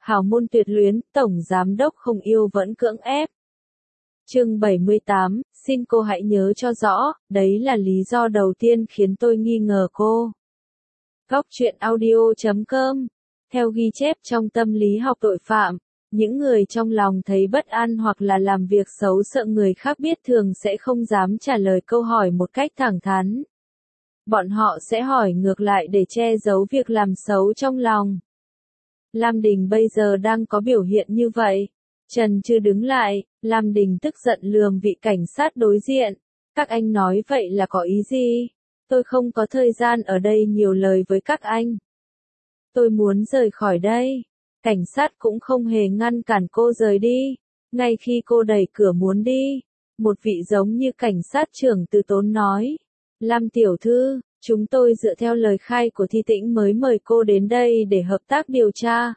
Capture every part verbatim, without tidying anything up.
hào môn tuyệt luyến, tổng giám đốc không yêu vẫn cưỡng ép. Chương bảy mươi tám, xin cô hãy nhớ cho rõ, đấy là lý do đầu tiên khiến tôi nghi ngờ cô. Góc truyện audio chấm com. Theo ghi chép trong tâm lý học tội phạm, những người trong lòng thấy bất an hoặc là làm việc xấu sợ người khác biết thường sẽ không dám trả lời câu hỏi một cách thẳng thắn. Bọn họ sẽ hỏi ngược lại để che giấu việc làm xấu trong lòng. Lam Đình bây giờ đang có biểu hiện như vậy. Trần chưa đứng lại, Lam Đình tức giận lườm vị cảnh sát đối diện. Các anh nói vậy là có ý gì? Tôi không có thời gian ở đây nhiều lời với các anh. Tôi muốn rời khỏi đây. Cảnh sát cũng không hề ngăn cản cô rời đi. Ngay khi cô đẩy cửa muốn đi, một vị giống như cảnh sát trưởng từ tốn nói. Lam tiểu thư, chúng tôi dựa theo lời khai của Thi Tĩnh mới mời cô đến đây để hợp tác điều tra.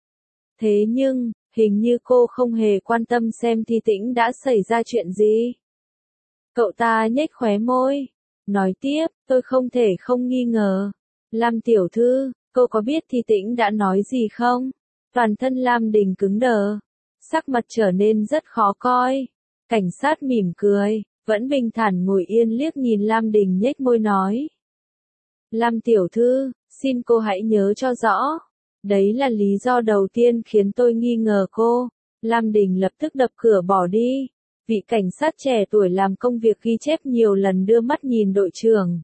Thế nhưng, hình như cô không hề quan tâm xem Thi Tĩnh đã xảy ra chuyện gì. Cậu ta nhếch khóe môi. Nói tiếp, tôi không thể không nghi ngờ. Lam tiểu thư, cô có biết Thi Tĩnh đã nói gì không? Toàn thân Lam Đình cứng đờ. Sắc mặt trở nên rất khó coi. Cảnh sát mỉm cười, vẫn bình thản ngồi yên liếc nhìn Lam Đình nhếch môi nói. Lam tiểu thư, xin cô hãy nhớ cho rõ. Đấy là lý do đầu tiên khiến tôi nghi ngờ cô. Lam Đình lập tức đập cửa bỏ đi. Vị cảnh sát trẻ tuổi làm công việc ghi chép nhiều lần đưa mắt nhìn đội trưởng.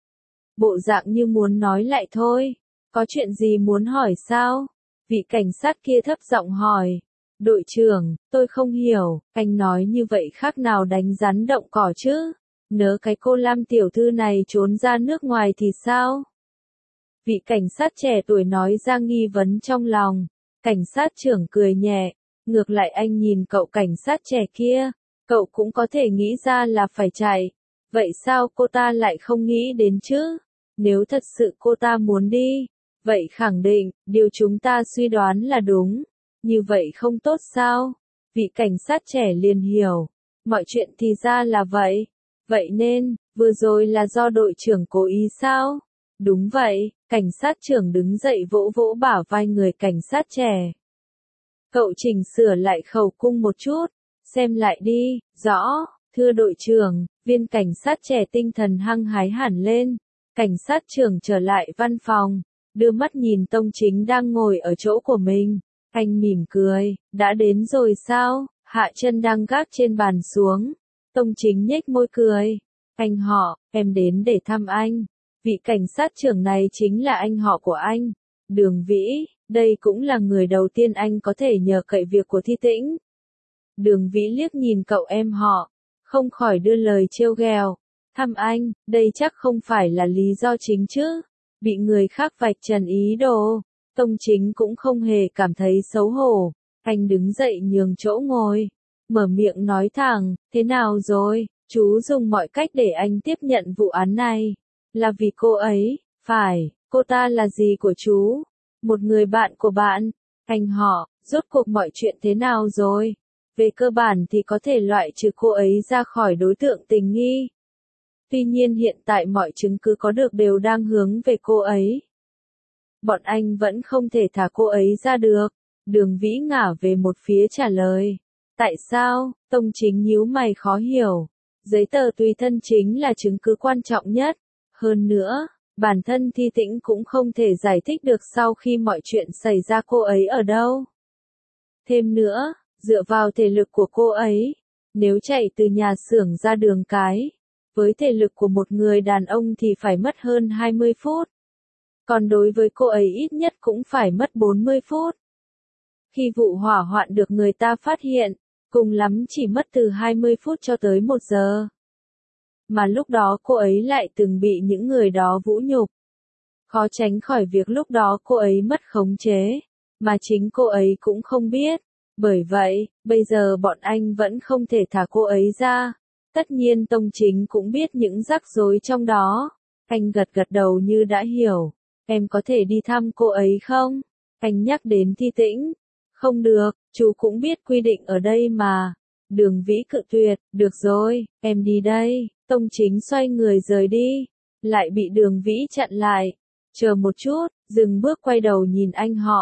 Bộ dạng như muốn nói lại thôi. Có chuyện gì muốn hỏi sao? Vị cảnh sát kia thấp giọng hỏi. Đội trưởng, tôi không hiểu, anh nói như vậy khác nào đánh rắn động cỏ chứ? Nớ cái cô Lam tiểu thư này trốn ra nước ngoài thì sao? Vị cảnh sát trẻ tuổi nói ra nghi vấn trong lòng. Cảnh sát trưởng cười nhẹ. Ngược lại anh nhìn cậu cảnh sát trẻ kia. Cậu cũng có thể nghĩ ra là phải chạy. Vậy sao cô ta lại không nghĩ đến chứ? Nếu thật sự cô ta muốn đi, vậy khẳng định, điều chúng ta suy đoán là đúng. Như vậy không tốt sao? Vị cảnh sát trẻ liền hiểu. Mọi chuyện thì ra là vậy. Vậy nên, vừa rồi là do đội trưởng cố ý sao? Đúng vậy, cảnh sát trưởng đứng dậy vỗ vỗ bả vai người cảnh sát trẻ. Cậu chỉnh sửa lại khẩu cung một chút. Xem lại đi, rõ, thưa đội trưởng, viên cảnh sát trẻ tinh thần hăng hái hẳn lên. Cảnh sát trưởng trở lại văn phòng, đưa mắt nhìn Tông Chính đang ngồi ở chỗ của mình. Anh mỉm cười, đã đến rồi sao? Hạ chân đang gác trên bàn xuống. Tông Chính nhếch môi cười. Anh họ, em đến để thăm anh. Vị cảnh sát trưởng này chính là anh họ của anh. Đường Vĩ, đây cũng là người đầu tiên anh có thể nhờ cậy việc của Thi Tĩnh. Đường Vĩ liếc nhìn cậu em họ, không khỏi đưa lời trêu ghẹo. Thăm anh, đây chắc không phải là lý do chính chứ. Bị người khác vạch trần ý đồ. Tông Chính cũng không hề cảm thấy xấu hổ. Anh đứng dậy nhường chỗ ngồi. Mở miệng nói thẳng, thế nào rồi, chú dùng mọi cách để anh tiếp nhận vụ án này. Là vì cô ấy, phải, cô ta là gì của chú? Một người bạn của bạn. Anh họ, rốt cuộc mọi chuyện thế nào rồi? Về cơ bản thì có thể loại trừ cô ấy ra khỏi đối tượng tình nghi. Tuy nhiên hiện tại mọi chứng cứ có được đều đang hướng về cô ấy. Bọn anh vẫn không thể thả cô ấy ra được. Đường Vĩ ngả về một phía trả lời. Tại sao? Tông Chính nhíu mày khó hiểu. Giấy tờ tùy thân chính là chứng cứ quan trọng nhất. Hơn nữa, bản thân Thi Tĩnh cũng không thể giải thích được sau khi mọi chuyện xảy ra cô ấy ở đâu. Thêm nữa, dựa vào thể lực của cô ấy, nếu chạy từ nhà xưởng ra đường cái, với thể lực của một người đàn ông thì phải mất hơn hai mươi phút. Còn đối với cô ấy ít nhất cũng phải mất bốn mươi phút. Khi vụ hỏa hoạn được người ta phát hiện, cùng lắm chỉ mất từ hai mươi phút cho tới một giờ. Mà lúc đó cô ấy lại từng bị những người đó vũ nhục. Khó tránh khỏi việc lúc đó cô ấy mất khống chế, mà chính cô ấy cũng không biết. Bởi vậy, bây giờ bọn anh vẫn không thể thả cô ấy ra. Tất nhiên Tông Chính cũng biết những rắc rối trong đó. Anh gật gật đầu như đã hiểu. Em có thể đi thăm cô ấy không? Anh nhắc đến Thi Tĩnh. Không được, chú cũng biết quy định ở đây mà. Đường Vĩ cự tuyệt, được rồi, em đi đây. Tông Chính xoay người rời đi. Lại bị Đường Vĩ chặn lại. Chờ một chút, dừng bước quay đầu nhìn anh họ.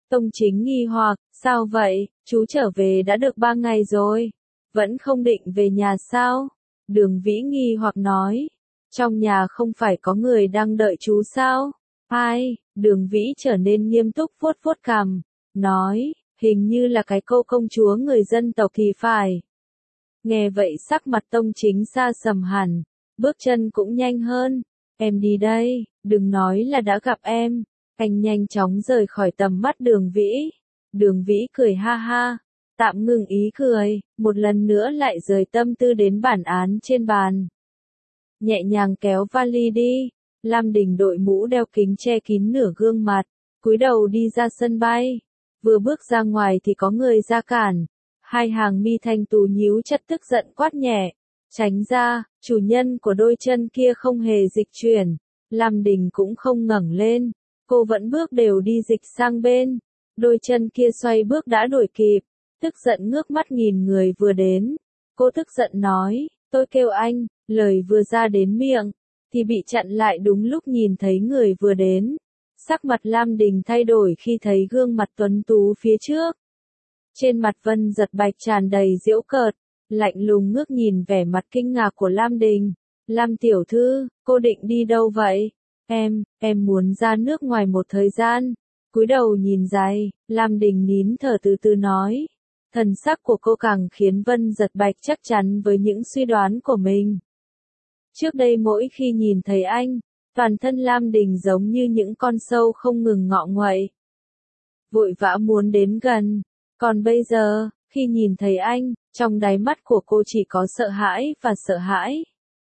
Tông Chính nghi hoặc, sao vậy, chú trở về đã được ba ngày rồi, vẫn không định về nhà sao? Đường Vĩ nghi hoặc nói, trong nhà không phải có người đang đợi chú sao? Ai? Đường Vĩ trở nên nghiêm túc vuốt vuốt cằm, nói, hình như là cái cô công chúa người dân tộc thì phải. Nghe vậy sắc mặt Tông Chính xa sầm hẳn, bước chân cũng nhanh hơn, em đi đây, đừng nói là đã gặp em. Anh nhanh chóng rời khỏi tầm mắt Đường Vĩ. Đường Vĩ cười ha ha, tạm ngừng ý cười, một lần nữa lại rời tâm tư đến bản án trên bàn. Nhẹ nhàng kéo vali đi, Lam Đình đội mũ đeo kính che kín nửa gương mặt, cúi đầu đi ra sân bay. Vừa bước ra ngoài thì có người ra cản, hai hàng mi thanh tú nhíu chặt tức giận quát nhẹ, tránh ra, chủ nhân của đôi chân kia không hề dịch chuyển. Lam Đình cũng không ngẩng lên, cô vẫn bước đều đi dịch sang bên, đôi chân kia xoay bước đã đuổi kịp, tức giận ngước mắt nhìn người vừa đến. Cô tức giận nói, tôi kêu anh, lời vừa ra đến miệng, thì bị chặn lại đúng lúc nhìn thấy người vừa đến. Sắc mặt Lam Đình thay đổi khi thấy gương mặt tuấn tú phía trước. Trên mặt Vân Giật Bạch tràn đầy giễu cợt, lạnh lùng ngước nhìn vẻ mặt kinh ngạc của Lam Đình. Lam tiểu thư, cô định đi đâu vậy? Em, em muốn ra nước ngoài một thời gian. Cúi đầu nhìn giày, Lam Đình nín thở từ từ nói. Thần sắc của cô càng khiến Vân Giật Bạch chắc chắn với những suy đoán của mình. Trước đây mỗi khi nhìn thấy anh, toàn thân Lam Đình giống như những con sâu không ngừng ngọ nguậy. Vội vã muốn đến gần. Còn bây giờ, khi nhìn thấy anh, trong đáy mắt của cô chỉ có sợ hãi và sợ hãi.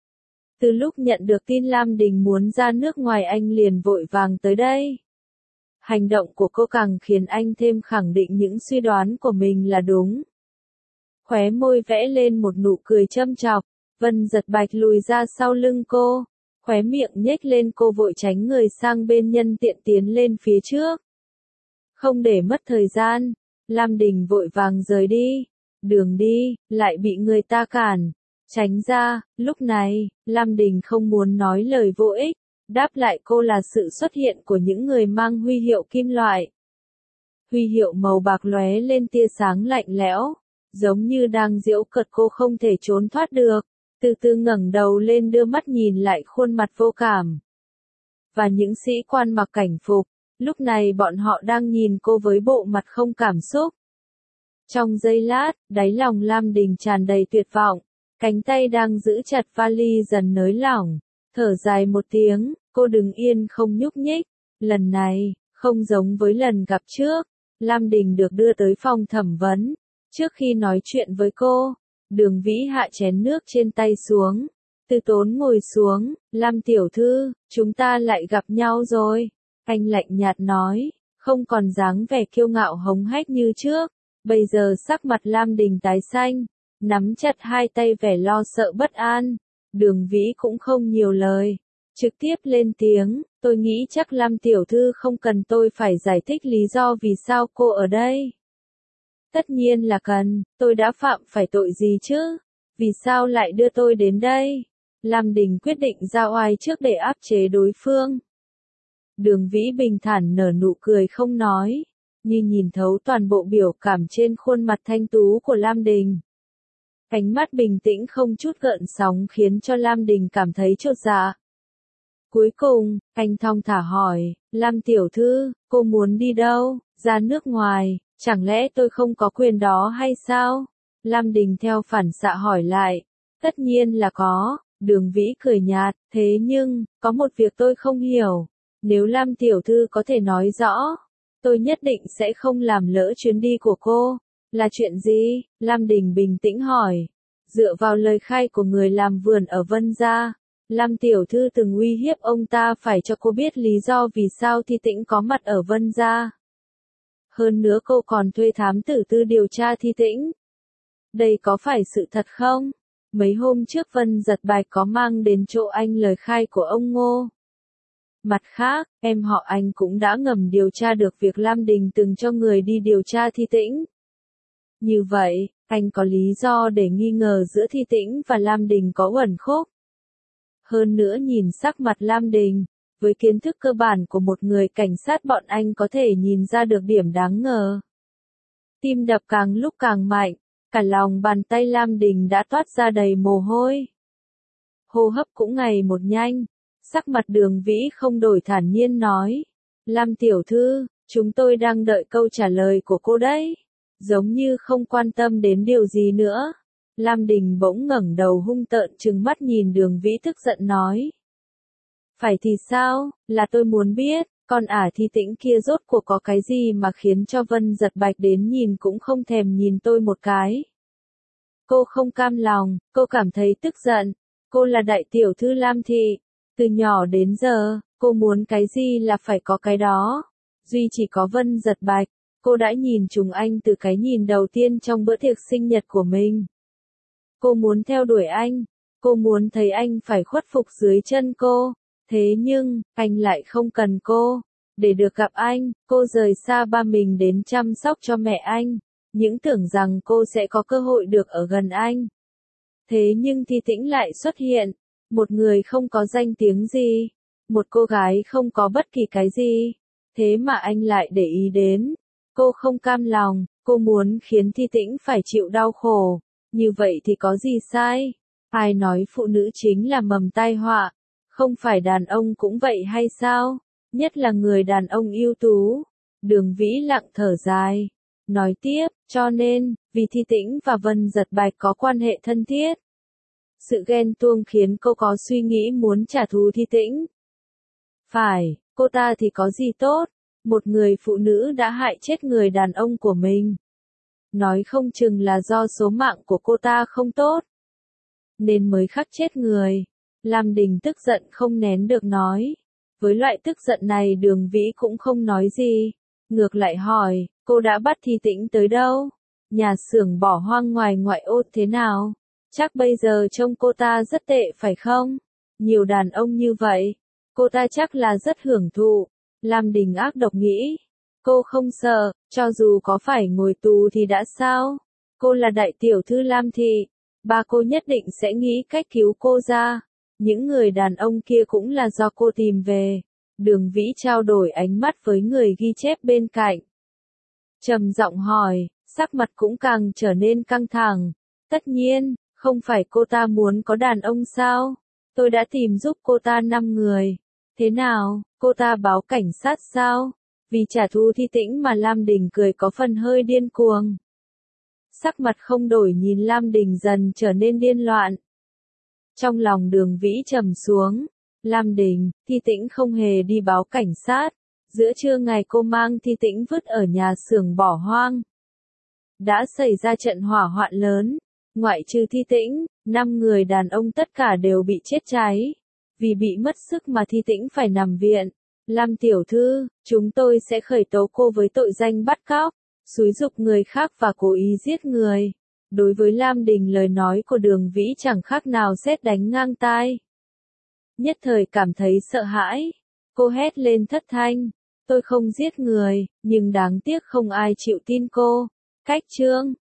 Từ lúc nhận được tin Lam Đình muốn ra nước ngoài anh liền vội vàng tới đây. Hành động của cô càng khiến anh thêm khẳng định những suy đoán của mình là đúng. Khóe môi vẽ lên một nụ cười châm chọc, Vân Giật Bạch lùi ra sau lưng cô, khóe miệng nhếch lên, cô vội tránh người sang bên nhân tiện tiến lên phía trước. Không để mất thời gian, Lam Đình vội vàng rời đi, đường đi, lại bị người ta cản, tránh ra. Lúc này, Lam Đình không muốn nói lời vô ích, đáp lại cô là sự xuất hiện của những người mang huy hiệu kim loại. Huy hiệu màu bạc lóe lên tia sáng lạnh lẽo, giống như đang giễu cợt cô không thể trốn thoát được. Từ từ ngẩng đầu lên đưa mắt nhìn lại khuôn mặt vô cảm. Và những sĩ quan mặc cảnh phục, lúc này bọn họ đang nhìn cô với bộ mặt không cảm xúc. Trong giây lát, đáy lòng Lam Đình tràn đầy tuyệt vọng, cánh tay đang giữ chặt vali dần nới lỏng, thở dài một tiếng, cô đứng yên không nhúc nhích. Lần này, không giống với lần gặp trước, Lam Đình được đưa tới phòng thẩm vấn. Trước khi nói chuyện với cô, Đường Vĩ hạ chén nước trên tay xuống, từ tốn ngồi xuống. Lam tiểu thư, chúng ta lại gặp nhau rồi. Anh lạnh nhạt nói, không còn dáng vẻ kiêu ngạo hống hách như trước. Bây giờ sắc mặt Lam Đình tái xanh, nắm chặt hai tay vẻ lo sợ bất an. Đường Vĩ cũng không nhiều lời, trực tiếp lên tiếng, tôi nghĩ chắc Lam tiểu thư không cần tôi phải giải thích lý do vì sao cô ở đây. Tất nhiên là cần, tôi đã phạm phải tội gì chứ? Vì sao lại đưa tôi đến đây? Lam Đình quyết định ra oai trước để áp chế đối phương. Đường Vĩ bình thản nở nụ cười không nói, như nhìn thấu toàn bộ biểu cảm trên khuôn mặt thanh tú của Lam Đình. Ánh mắt bình tĩnh không chút gợn sóng khiến cho Lam Đình cảm thấy chột dạ. Cuối cùng, anh thong thả hỏi, Lam tiểu thư, cô muốn đi đâu? Ra nước ngoài, chẳng lẽ tôi không có quyền đó hay sao? Lam Đình theo phản xạ hỏi lại. Tất nhiên là có, Đường Vĩ cười nhạt, thế nhưng, có một việc tôi không hiểu. Nếu Lam tiểu thư có thể nói rõ, tôi nhất định sẽ không làm lỡ chuyến đi của cô. Là chuyện gì? Lam Đình bình tĩnh hỏi. Dựa vào lời khai của người làm vườn ở Vân Gia, Lam tiểu thư từng uy hiếp ông ta phải cho cô biết lý do vì sao Thi Tĩnh có mặt ở Vân Gia. Hơn nữa cô còn thuê thám tử tư điều tra Thi Tĩnh. Đây có phải sự thật không? Mấy hôm trước Vân Giật Bạch có mang đến chỗ anh lời khai của ông Ngô. Mặt khác, em họ anh cũng đã ngầm điều tra được việc Lam Đình từng cho người đi điều tra Thi Tĩnh. Như vậy, anh có lý do để nghi ngờ giữa Thi Tĩnh và Lam Đình có uẩn khúc. Hơn nữa nhìn sắc mặt Lam Đình, Với kiến thức cơ bản của một người cảnh sát bọn anh có thể nhìn ra được điểm đáng ngờ. Tim đập càng lúc càng mạnh, cả lòng bàn tay Lam Đình đã toát ra đầy mồ hôi. Hô hấp cũng ngày một nhanh, sắc mặt Đường Vĩ không đổi thản nhiên nói. Lam tiểu thư, chúng tôi đang đợi câu trả lời của cô đấy. Giống như không quan tâm đến điều gì nữa. Lam Đình bỗng ngẩng đầu hung tợn trừng mắt nhìn Đường Vĩ tức giận nói. Phải thì sao, là tôi muốn biết, con ả Thi Tĩnh kia rốt cuộc có cái gì mà khiến cho Vân Giật Bạch đến nhìn cũng không thèm nhìn tôi một cái. Cô không cam lòng, cô cảm thấy tức giận, cô là đại tiểu thư Lam Thị, từ nhỏ đến giờ, cô muốn cái gì là phải có cái đó, duy chỉ có Vân Giật Bạch, cô đã nhìn trúng anh từ cái nhìn đầu tiên trong bữa tiệc sinh nhật của mình. Cô muốn theo đuổi anh, cô muốn thấy anh phải khuất phục dưới chân cô. Thế nhưng, anh lại không cần cô. Để được gặp anh, cô rời xa ba mình đến chăm sóc cho mẹ anh. Những tưởng rằng cô sẽ có cơ hội được ở gần anh. Thế nhưng Thi Tĩnh lại xuất hiện. Một người không có danh tiếng gì. Một cô gái không có bất kỳ cái gì. Thế mà anh lại để ý đến. Cô không cam lòng, cô muốn khiến Thi Tĩnh phải chịu đau khổ. Như vậy thì có gì sai? Ai nói phụ nữ chính là mầm tai họa? Không phải đàn ông cũng vậy hay sao? Nhất là người đàn ông ưu tú. Đường Vĩ lặng thở dài. Nói tiếp, cho nên, vì Thi Tĩnh và Vân Giật Bạch có quan hệ thân thiết. Sự ghen tuông khiến cô có suy nghĩ muốn trả thù Thi Tĩnh. Phải, cô ta thì có gì tốt? Một người phụ nữ đã hại chết người đàn ông của mình. Nói không chừng là do số mạng của cô ta không tốt. Nên mới khắc chết người. Lam Đình tức giận không nén được nói. Với loại tức giận này Đường Vĩ cũng không nói gì. Ngược lại hỏi, cô đã bắt Thi Tĩnh tới đâu? Nhà xưởng bỏ hoang ngoài ngoại ô thế nào? Chắc bây giờ trông cô ta rất tệ phải không? Nhiều đàn ông như vậy. Cô ta chắc là rất hưởng thụ. Lam Đình ác độc nghĩ. Cô không sợ, cho dù có phải ngồi tù thì đã sao? Cô là đại tiểu thư Lam Thị. Ba cô nhất định sẽ nghĩ cách cứu cô ra. Những người đàn ông kia cũng là do cô tìm về. Đường Vĩ trao đổi ánh mắt với người ghi chép bên cạnh. Trầm giọng hỏi, sắc mặt cũng càng trở nên căng thẳng. Tất nhiên, không phải cô ta muốn có đàn ông sao? Tôi đã tìm giúp cô ta năm người. Thế nào, cô ta báo cảnh sát sao? Vì trả thù Thi Tĩnh mà Lam Đình cười có phần hơi điên cuồng. Sắc mặt không đổi nhìn Lam Đình dần trở nên điên loạn. Trong lòng Đường Vĩ trầm xuống. Lam Đình, Thi Tĩnh không hề đi báo cảnh sát. Giữa trưa ngày cô mang Thi Tĩnh vứt ở nhà xưởng bỏ hoang. Đã xảy ra trận hỏa hoạn lớn. Ngoại trừ Thi Tĩnh, năm người đàn ông tất cả đều bị chết cháy. Vì bị mất sức mà Thi Tĩnh phải nằm viện. Lam tiểu thư, chúng tôi sẽ khởi tố cô với tội danh bắt cóc, xúi giục người khác và cố ý giết người. Đối với Lam Đình lời nói của Đường Vĩ chẳng khác nào sét đánh ngang tai. Nhất thời cảm thấy sợ hãi. Cô hét lên thất thanh. Tôi không giết người, nhưng đáng tiếc không ai chịu tin cô. Cách chương